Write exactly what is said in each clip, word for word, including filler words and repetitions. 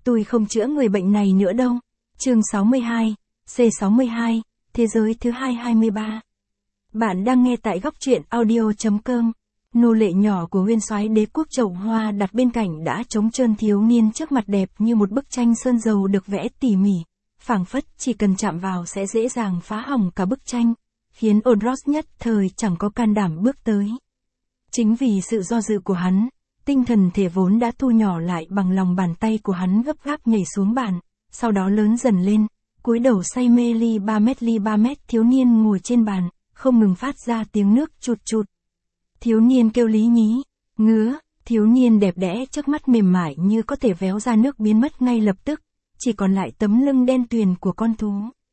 Tôi không chữa người bệnh này nữa đâu. Chương sáu mươi hai, C sáu mươi hai, Thế giới thứ hai hai mươi ba. Bạn đang nghe tại góc truyện audio chấm com. Nô lệ nhỏ của nguyên soái đế quốc chậu hoa đặt bên cạnh đã trống trơn thiếu niên trước mặt đẹp như một bức tranh sơn dầu được vẽ tỉ mỉ, phảng phất chỉ cần chạm vào sẽ dễ dàng phá hỏng cả bức tranh, khiến Odros nhất thời chẳng có can đảm bước tới. Chính vì sự do dự của hắn, tinh thần thể vốn đã thu nhỏ lại bằng lòng bàn tay của hắn gấp gáp nhảy xuống bàn, sau đó lớn dần lên, cúi đầu say mê ly ba mét ly ba mét thiếu niên ngồi trên bàn, không ngừng phát ra tiếng nước chụt chụt. Thiếu niên kêu lý nhí, ngứa, thiếu niên đẹp đẽ trước mắt mềm mại như có thể véo ra nước biến mất ngay lập tức, chỉ còn lại tấm lưng đen tuyền của con thú.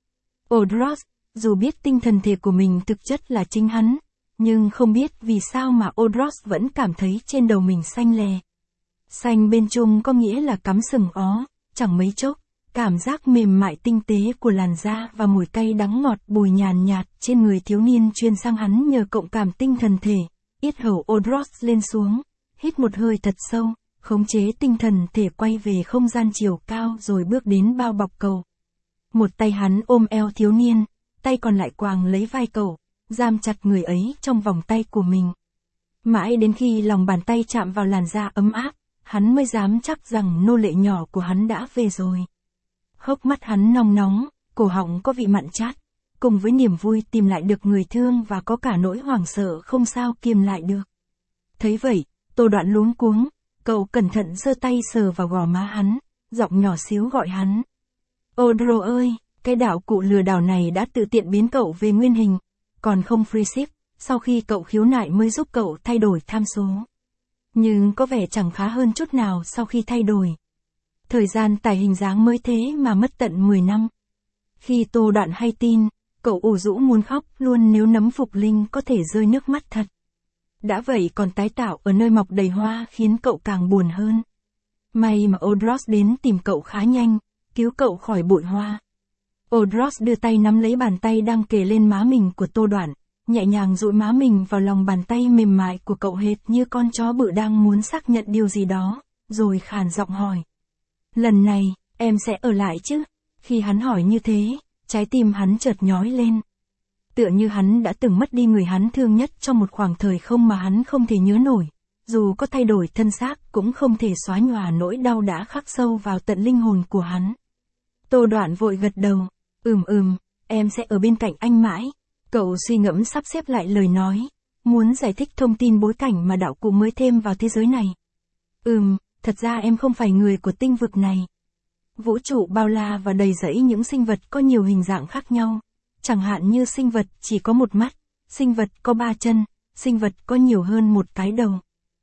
Odros, dù biết tinh thần thể của mình thực chất là chính hắn, nhưng không biết vì sao mà Odros vẫn cảm thấy trên đầu mình xanh lè. Xanh bên trung có nghĩa là cắm sừng ó, chẳng mấy chốc, cảm giác mềm mại tinh tế của làn da và mùi cay đắng ngọt bùi nhàn nhạt trên người thiếu niên truyền sang hắn nhờ cộng cảm tinh thần thể. Yết hầu Odros lên xuống, hít một hơi thật sâu, khống chế tinh thần thể quay về không gian chiều cao rồi bước đến bao bọc cậu. Một tay hắn ôm eo thiếu niên, tay còn lại quàng lấy vai cậu, giam chặt người ấy trong vòng tay của mình. Mãi đến khi lòng bàn tay chạm vào làn da ấm áp, hắn mới dám chắc rằng nô lệ nhỏ của hắn đã về rồi. Hốc mắt hắn nóng nóng, cổ họng có vị mặn chát, cùng với niềm vui tìm lại được người thương và có cả nỗi hoảng sợ không sao kiềm lại được. Thấy vậy, Tô Đoạn luống cuống, cậu cẩn thận giơ tay sờ vào gò má hắn, giọng nhỏ xíu gọi hắn. Odro ơi, cái đạo cụ lừa đảo này đã tự tiện biến cậu về nguyên hình, còn không free ship, sau khi cậu khiếu nại mới giúp cậu thay đổi tham số. Nhưng có vẻ chẳng khá hơn chút nào sau khi thay đổi. Thời gian tải hình dáng mới thế mà mất tận mười năm. Khi Tô Đoạn hay tin, cậu ủ rũ muốn khóc luôn nếu nấm Phục Linh có thể rơi nước mắt thật. Đã vậy còn tái tạo ở nơi mọc đầy hoa khiến cậu càng buồn hơn. May mà Odros đến tìm cậu khá nhanh, cứu cậu khỏi bụi hoa. Odros đưa tay nắm lấy bàn tay đang kề lên má mình của Tô Đoạn, nhẹ nhàng dụi má mình vào lòng bàn tay mềm mại của cậu hệt như con chó bự đang muốn xác nhận điều gì đó, rồi khàn giọng hỏi. Lần này, em sẽ ở lại chứ? Khi hắn hỏi như thế, trái tim hắn chợt nhói lên. Tựa như hắn đã từng mất đi người hắn thương nhất trong một khoảng thời không mà hắn không thể nhớ nổi. Dù có thay đổi thân xác cũng không thể xóa nhòa nỗi đau đã khắc sâu vào tận linh hồn của hắn. Tô Đoạn vội gật đầu. Ừm ừm, em sẽ ở bên cạnh anh mãi. Cậu suy ngẫm sắp xếp lại lời nói, muốn giải thích thông tin bối cảnh mà đạo cụ mới thêm vào thế giới này. Ừm, thật ra em không phải người của tinh vực này. Vũ trụ bao la và đầy rẫy những sinh vật có nhiều hình dạng khác nhau. Chẳng hạn như sinh vật chỉ có một mắt, sinh vật có ba chân, sinh vật có nhiều hơn một cái đầu.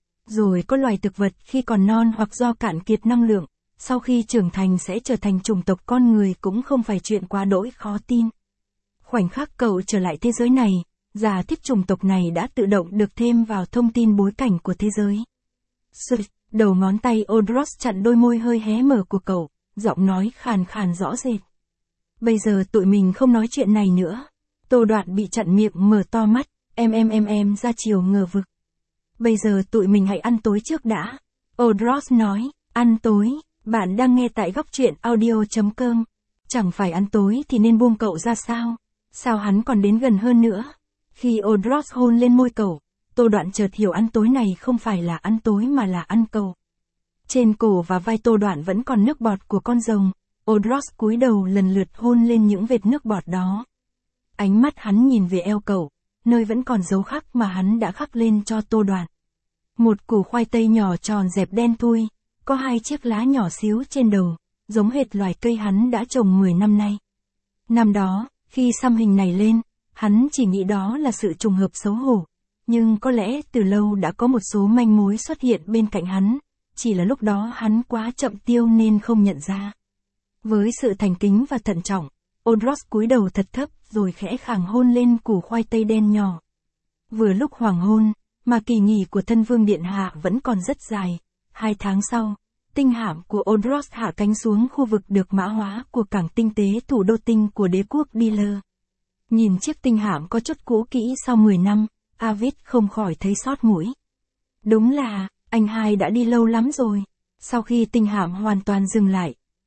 Rồi có loài thực vật khi còn non hoặc do cạn kiệt năng lượng, sau khi trưởng thành sẽ trở thành chủng tộc con người cũng không phải chuyện quá đỗi khó tin. Khoảnh khắc cậu trở lại thế giới này, giả thiết chủng tộc này đã tự động được thêm vào thông tin bối cảnh của thế giới. Sụt, đầu ngón tay Odros chặn đôi môi hơi hé mở của cậu, giọng nói khàn khàn rõ rệt. Bây giờ tụi mình không nói chuyện này nữa. Tô Đoạn bị chặn miệng mở to mắt, em em em em ra chiều ngờ vực. Bây giờ tụi mình hãy ăn tối trước đã. Odros nói, ăn tối, bạn đang nghe tại góc truyện audio chấm com. Chẳng phải ăn tối thì nên buông cậu ra sao? Sao hắn còn đến gần hơn nữa? Khi Odros hôn lên môi cậu, Tô Đoạn chợt hiểu ăn tối này không phải là ăn tối mà là ăn cậu. Trên cổ và vai Tô Đoạn vẫn còn nước bọt của con rồng. Odros cúi đầu lần lượt hôn lên những vệt nước bọt đó. Ánh mắt hắn nhìn về eo cậu, nơi vẫn còn dấu khắc mà hắn đã khắc lên cho Tô Đoạn. Một củ khoai tây nhỏ tròn dẹp đen thui, có hai chiếc lá nhỏ xíu trên đầu, giống hệt loài cây hắn đã trồng mười năm nay. Năm đó, khi xăm hình này lên, hắn chỉ nghĩ đó là sự trùng hợp xấu hổ, nhưng có lẽ từ lâu đã có một số manh mối xuất hiện bên cạnh hắn, chỉ là lúc đó hắn quá chậm tiêu nên không nhận ra. Với sự thành kính và thận trọng, Odros cúi đầu thật thấp rồi khẽ khàng hôn lên củ khoai tây đen nhỏ. Vừa lúc hoàng hôn, mà kỳ nghỉ của thân vương điện hạ vẫn còn rất dài. Hai tháng sau, tinh hạm của Odros hạ cánh xuống khu vực được mã hóa của cảng tinh tế thủ đô tinh của đế quốc Dealer. Nhìn chiếc tinh hạm có chút cũ kỹ sau mười năm, Avid không khỏi thấy xót mũi. Đúng là, anh hai đã đi lâu lắm rồi. Sau khi tinh hạm hoàn toàn dừng lại,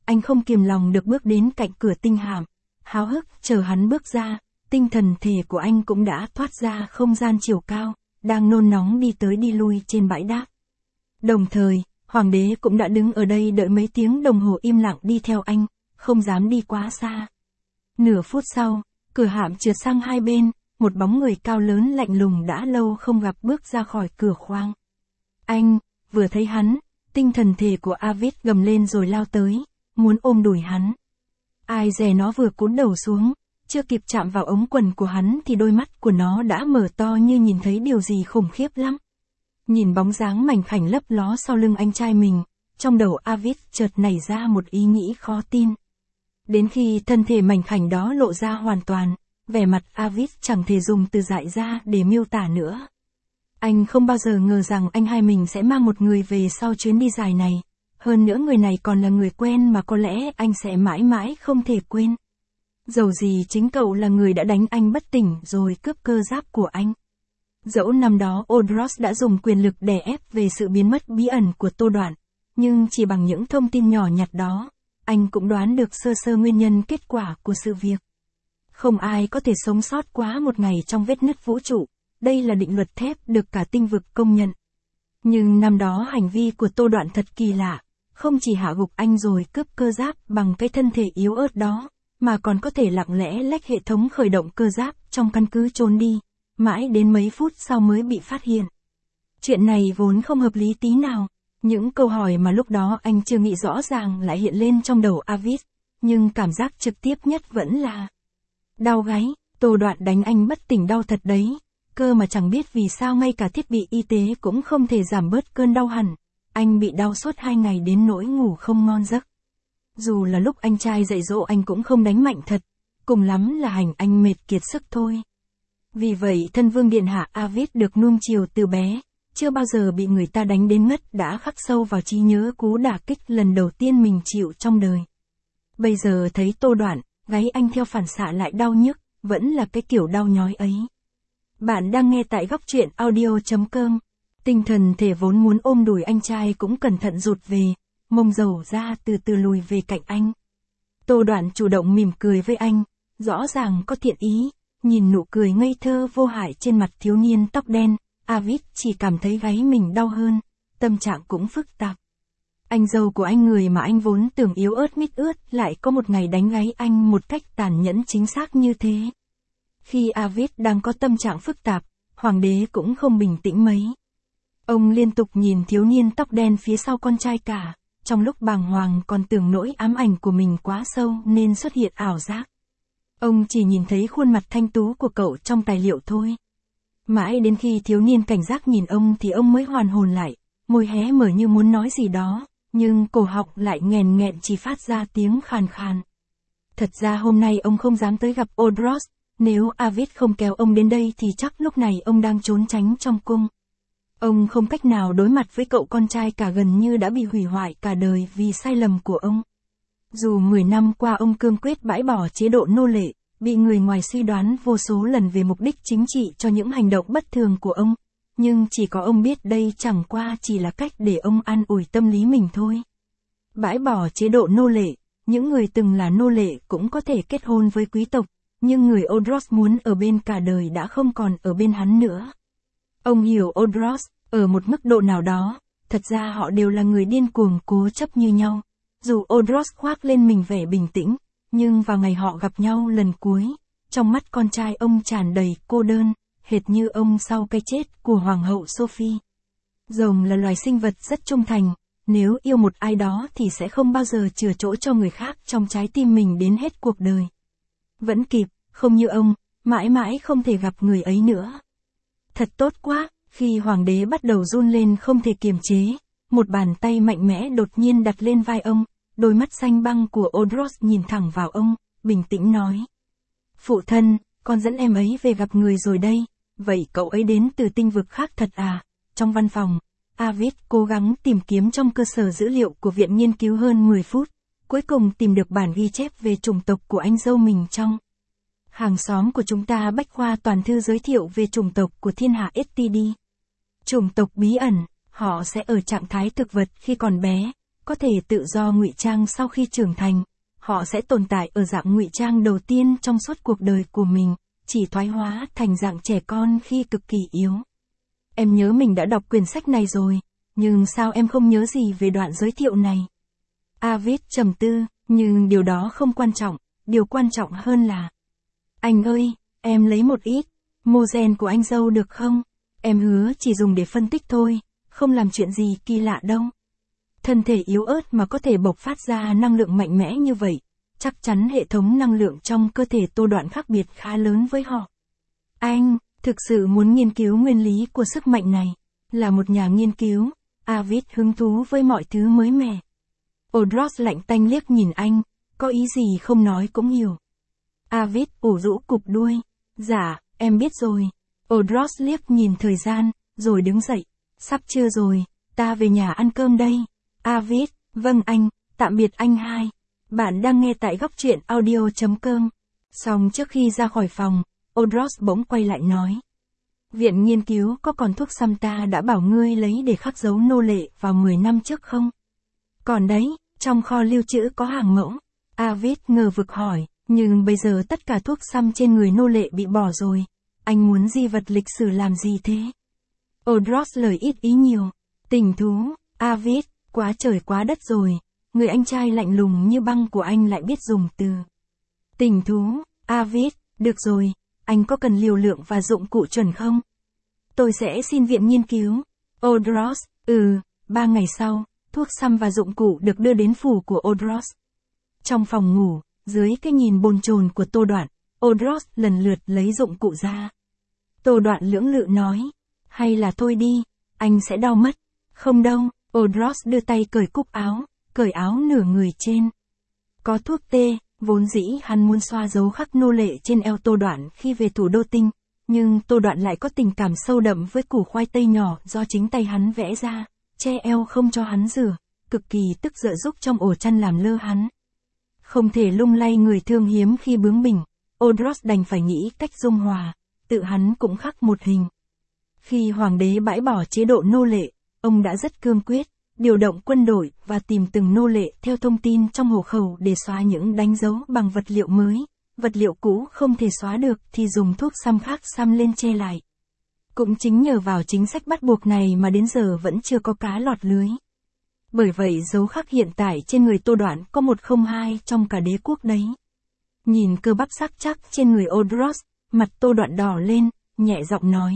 anh không kiềm lòng được bước đến cạnh cửa tinh hạm. Háo hức chờ hắn bước ra, tinh thần thể của anh cũng đã thoát ra không gian chiều cao, đang nôn nóng đi tới đi lui trên bãi đáp. Đồng thời, hoàng đế cũng đã đứng ở đây đợi mấy tiếng đồng hồ im lặng đi theo anh, không dám đi quá xa. Nửa phút sau, cửa hạm trượt sang hai bên, một bóng người cao lớn lạnh lùng đã lâu không gặp bước ra khỏi cửa khoang. Anh, vừa thấy hắn, tinh thần thể của Avid gầm lên rồi lao tới, muốn ôm đùi hắn. Ai dè nó vừa cúi đầu xuống, chưa kịp chạm vào ống quần của hắn thì đôi mắt của nó đã mở to như nhìn thấy điều gì khủng khiếp lắm. Nhìn bóng dáng mảnh khảnh lấp ló sau lưng anh trai mình, trong đầu Avid chợt nảy ra một ý nghĩ khó tin. Đến khi thân thể mảnh khảnh đó lộ ra hoàn toàn, vẻ mặt Avid chẳng thể dùng từ dại ra để miêu tả nữa. Anh không bao giờ ngờ rằng anh hai mình sẽ mang một người về sau chuyến đi dài này. Hơn nữa người này còn là người quen mà có lẽ anh sẽ mãi mãi không thể quên. Dầu gì chính cậu là người đã đánh anh bất tỉnh rồi cướp cơ giáp của anh. Dẫu năm đó Odros đã dùng quyền lực đè ép về sự biến mất bí ẩn của Tô Đoạn, nhưng chỉ bằng những thông tin nhỏ nhặt đó, anh cũng đoán được sơ sơ nguyên nhân kết quả của sự việc. Không ai có thể sống sót quá một ngày trong vết nứt vũ trụ, đây là định luật thép được cả tinh vực công nhận. Nhưng năm đó hành vi của Tô Đoạn thật kỳ lạ, không chỉ hạ gục anh rồi cướp cơ giáp bằng cái thân thể yếu ớt đó, mà còn có thể lặng lẽ lách hệ thống khởi động cơ giáp trong căn cứ trốn đi, mãi đến mấy phút sau mới bị phát hiện. Chuyện này vốn không hợp lý tí nào, những câu hỏi mà lúc đó anh chưa nghĩ rõ ràng lại hiện lên trong đầu Avid, nhưng cảm giác trực tiếp nhất vẫn là đau gáy. Tô Đoạn đánh anh bất tỉnh đau thật đấy, cơ mà chẳng biết vì sao ngay cả thiết bị y tế cũng không thể giảm bớt cơn đau hẳn. Anh bị đau suốt hai ngày đến nỗi ngủ không ngon giấc. Dù là lúc anh trai dạy dỗ anh cũng không đánh mạnh thật, cùng lắm là hành anh mệt kiệt sức thôi. Vì vậy thân vương điện hạ Avid được nuông chiều từ bé, chưa bao giờ bị người ta đánh đến ngất đã khắc sâu vào trí nhớ cú đả kích lần đầu tiên mình chịu trong đời. Bây giờ thấy Tô Đoạn, gáy anh theo phản xạ lại đau nhức, vẫn là cái kiểu đau nhói ấy. Bạn đang nghe tại góc truyện audio chấm com. Tinh thần thể vốn muốn ôm đùi anh trai cũng cẩn thận rụt về, mông dầu ra từ từ lùi về cạnh anh. Tô Đoạn chủ động mỉm cười với anh, rõ ràng có thiện ý, nhìn nụ cười ngây thơ vô hại trên mặt thiếu niên tóc đen, Avid chỉ cảm thấy gáy mình đau hơn, tâm trạng cũng phức tạp. Anh dâu của anh, người mà anh vốn tưởng yếu ớt mít ướt, lại có một ngày đánh gáy anh một cách tàn nhẫn chính xác như thế. Khi Avid đang có tâm trạng phức tạp, hoàng đế cũng không bình tĩnh mấy. Ông liên tục nhìn thiếu niên tóc đen phía sau con trai cả, trong lúc bàng hoàng còn tưởng nỗi ám ảnh của mình quá sâu nên xuất hiện ảo giác. Ông chỉ nhìn thấy khuôn mặt thanh tú của cậu trong tài liệu thôi. Mãi đến khi thiếu niên cảnh giác nhìn ông thì ông mới hoàn hồn lại, môi hé mở như muốn nói gì đó, nhưng cổ họng lại nghèn nghẹn chỉ phát ra tiếng khàn khàn. Thật ra hôm nay ông không dám tới gặp Odros, nếu Avid không kéo ông đến đây thì chắc lúc này ông đang trốn tránh trong cung. Ông không cách nào đối mặt với cậu con trai cả, gần như đã bị hủy hoại cả đời vì sai lầm của ông. Dù mười năm qua ông cương quyết bãi bỏ chế độ nô lệ, bị người ngoài suy đoán vô số lần về mục đích chính trị cho những hành động bất thường của ông, nhưng chỉ có ông biết đây chẳng qua chỉ là cách để ông an ủi tâm lý mình thôi. Bãi bỏ chế độ nô lệ, những người từng là nô lệ cũng có thể kết hôn với quý tộc, nhưng người Odros muốn ở bên cả đời đã không còn ở bên hắn nữa. Ông hiểu Odros, ở một mức độ nào đó, thật ra họ đều là người điên cuồng cố chấp như nhau. Dù Odros khoác lên mình vẻ bình tĩnh, nhưng vào ngày họ gặp nhau lần cuối, trong mắt con trai ông tràn đầy cô đơn, hệt như ông sau cái chết của Hoàng hậu Sophie. Rồng là loài sinh vật rất trung thành, nếu yêu một ai đó thì sẽ không bao giờ chừa chỗ cho người khác trong trái tim mình đến hết cuộc đời. Vẫn kịp, không như ông, mãi mãi không thể gặp người ấy nữa. Thật tốt quá, khi hoàng đế bắt đầu run lên không thể kiềm chế, một bàn tay mạnh mẽ đột nhiên đặt lên vai ông, đôi mắt xanh băng của Odros nhìn thẳng vào ông, bình tĩnh nói. Phụ thân, con dẫn em ấy về gặp người rồi đây, vậy cậu ấy đến từ tinh vực khác thật à? Trong văn phòng, Avid cố gắng tìm kiếm trong cơ sở dữ liệu của viện nghiên cứu hơn mười phút, cuối cùng tìm được bản ghi chép về chủng tộc của anh dâu mình trong hàng xóm của chúng ta. Bách khoa toàn thư giới thiệu về chủng tộc của thiên hạ ét tê đê. Chủng tộc bí ẩn, họ sẽ ở trạng thái thực vật khi còn bé, có thể tự do ngụy trang sau khi trưởng thành. Họ sẽ tồn tại ở dạng ngụy trang đầu tiên trong suốt cuộc đời của mình, chỉ thoái hóa thành dạng trẻ con khi cực kỳ yếu. Em nhớ mình đã đọc quyển sách này rồi, nhưng sao em không nhớ gì về đoạn giới thiệu này? Avid trầm tư, nhưng điều đó không quan trọng, điều quan trọng hơn là... Anh ơi, em lấy một ít, mô gen của anh dâu được không? Em hứa chỉ dùng để phân tích thôi, không làm chuyện gì kỳ lạ đâu. Thân thể yếu ớt mà có thể bộc phát ra năng lượng mạnh mẽ như vậy, chắc chắn hệ thống năng lượng trong cơ thể Tô Đoạn khác biệt khá lớn với họ. Anh, thực sự muốn nghiên cứu nguyên lý của sức mạnh này, là một nhà nghiên cứu, Avid hứng thú với mọi thứ mới mẻ. Odros lạnh tanh liếc nhìn anh, có ý gì không nói cũng hiểu. Avid ủ rũ cụp đuôi, dạ, em biết rồi. Odros liếc nhìn thời gian, rồi đứng dậy, sắp trưa rồi, ta về nhà ăn cơm đây. Avid, vâng anh, tạm biệt anh hai. Bạn đang nghe tại góc truyện audio chấm com. Xong trước khi ra khỏi phòng, Odros bỗng quay lại nói. Viện nghiên cứu có còn thuốc xăm ta đã bảo ngươi lấy để khắc dấu nô lệ vào mười năm trước không? Còn đấy, trong kho lưu trữ có hàng mẫu. Avid ngờ vực hỏi, nhưng bây giờ tất cả thuốc xăm trên người nô lệ bị bỏ rồi. Anh muốn di vật lịch sử làm gì thế? Odros lời ít ý nhiều. Tình thú, Avid, quá trời quá đất rồi. Người anh trai lạnh lùng như băng của anh lại biết dùng từ. Tình thú, Avid, được rồi, anh có cần liều lượng và dụng cụ chuẩn không? Tôi sẽ xin viện nghiên cứu. Odros, ừ, ba ngày sau, thuốc xăm và dụng cụ được đưa đến phủ của Odros. Trong phòng ngủ, dưới cái nhìn bồn chồn của Tô Đoạn, Odros lần lượt lấy dụng cụ ra. Tô Đoạn lưỡng lự nói, hay là thôi đi, anh sẽ đau mất. Không đâu, Odros đưa tay cởi cúc áo, cởi áo nửa người trên. Có thuốc tê, vốn dĩ hắn muốn xoa dấu khắc nô lệ trên eo Tô Đoạn khi về thủ đô Tinh, nhưng Tô Đoạn lại có tình cảm sâu đậm với củ khoai tây nhỏ do chính tay hắn vẽ ra, che eo không cho hắn rửa, cực kỳ tức giận giúp trong ổ chăn làm lơ hắn. Không thể lung lay người thương hiếm khi bướng bỉnh, Odros đành phải nghĩ cách dung hòa, tự hắn cũng khắc một hình. Khi hoàng đế bãi bỏ chế độ nô lệ, ông đã rất cương quyết, điều động quân đội và tìm từng nô lệ theo thông tin trong hộ khẩu để xóa những đánh dấu bằng vật liệu mới, vật liệu cũ không thể xóa được thì dùng thuốc xăm khác xăm lên che lại. Cũng chính nhờ vào chính sách bắt buộc này mà đến giờ vẫn chưa có cá lọt lưới. Bởi vậy dấu khắc hiện tại trên người Tô Đoạn có một không hai trong cả đế quốc đấy. Nhìn cơ bắp sắc chắc trên người Odros, mặt Tô Đoạn đỏ lên, nhẹ giọng nói.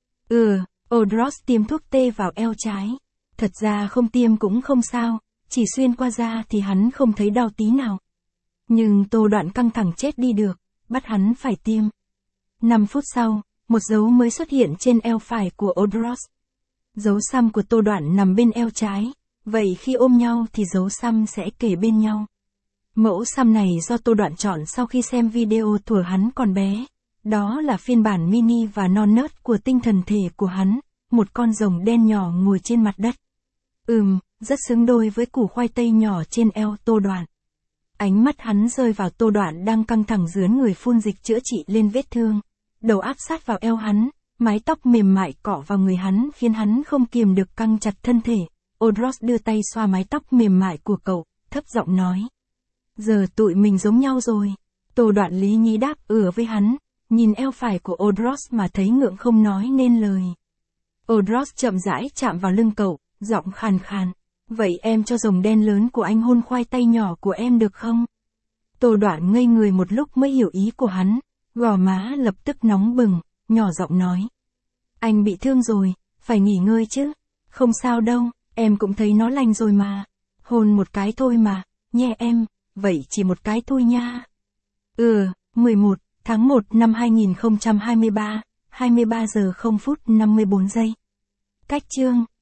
Ừ, Odros tiêm thuốc tê vào eo trái. Thật ra không tiêm cũng không sao, chỉ xuyên qua da thì hắn không thấy đau tí nào. Nhưng Tô Đoạn căng thẳng chết đi được, bắt hắn phải tiêm. năm phút sau, một dấu mới xuất hiện trên eo phải của Odros. Dấu xăm của Tô Đoạn nằm bên eo trái, vậy khi ôm nhau thì dấu xăm sẽ kề bên nhau. Mẫu xăm này do Tô Đoạn chọn sau khi xem video thuở hắn còn bé. Đó là phiên bản mini và non nớt của tinh thần thể của hắn, một con rồng đen nhỏ ngồi trên mặt đất. Ừm, rất xứng đôi với củ khoai tây nhỏ trên eo Tô Đoạn. Ánh mắt hắn rơi vào Tô Đoạn đang căng thẳng dướn người phun dịch chữa trị lên vết thương. Đầu áp sát vào eo hắn, mái tóc mềm mại cọ vào người hắn khiến hắn không kiềm được căng chặt thân thể. Odros đưa tay xoa mái tóc mềm mại của cậu, thấp giọng nói. Giờ tụi mình giống nhau rồi. Tô Đoạn lý nhí đáp ửa với hắn, nhìn eo phải của Odros mà thấy ngượng không nói nên lời. Odros chậm rãi chạm vào lưng cậu, giọng khàn khàn. Vậy em cho rồng đen lớn của anh hôn khoai tây nhỏ của em được không? Tô Đoạn ngây người một lúc mới hiểu ý của hắn, gò má lập tức nóng bừng, nhỏ giọng nói. Anh bị thương rồi, phải nghỉ ngơi chứ. Không sao đâu, em cũng thấy nó lành rồi mà. Hôn một cái thôi mà, nhé em, vậy chỉ một cái thôi nha. Ừ, mười một tháng một năm hai nghìn không trăm hai mươi ba, hai mươi ba giờ không phút năm mươi bốn giây. Cách chương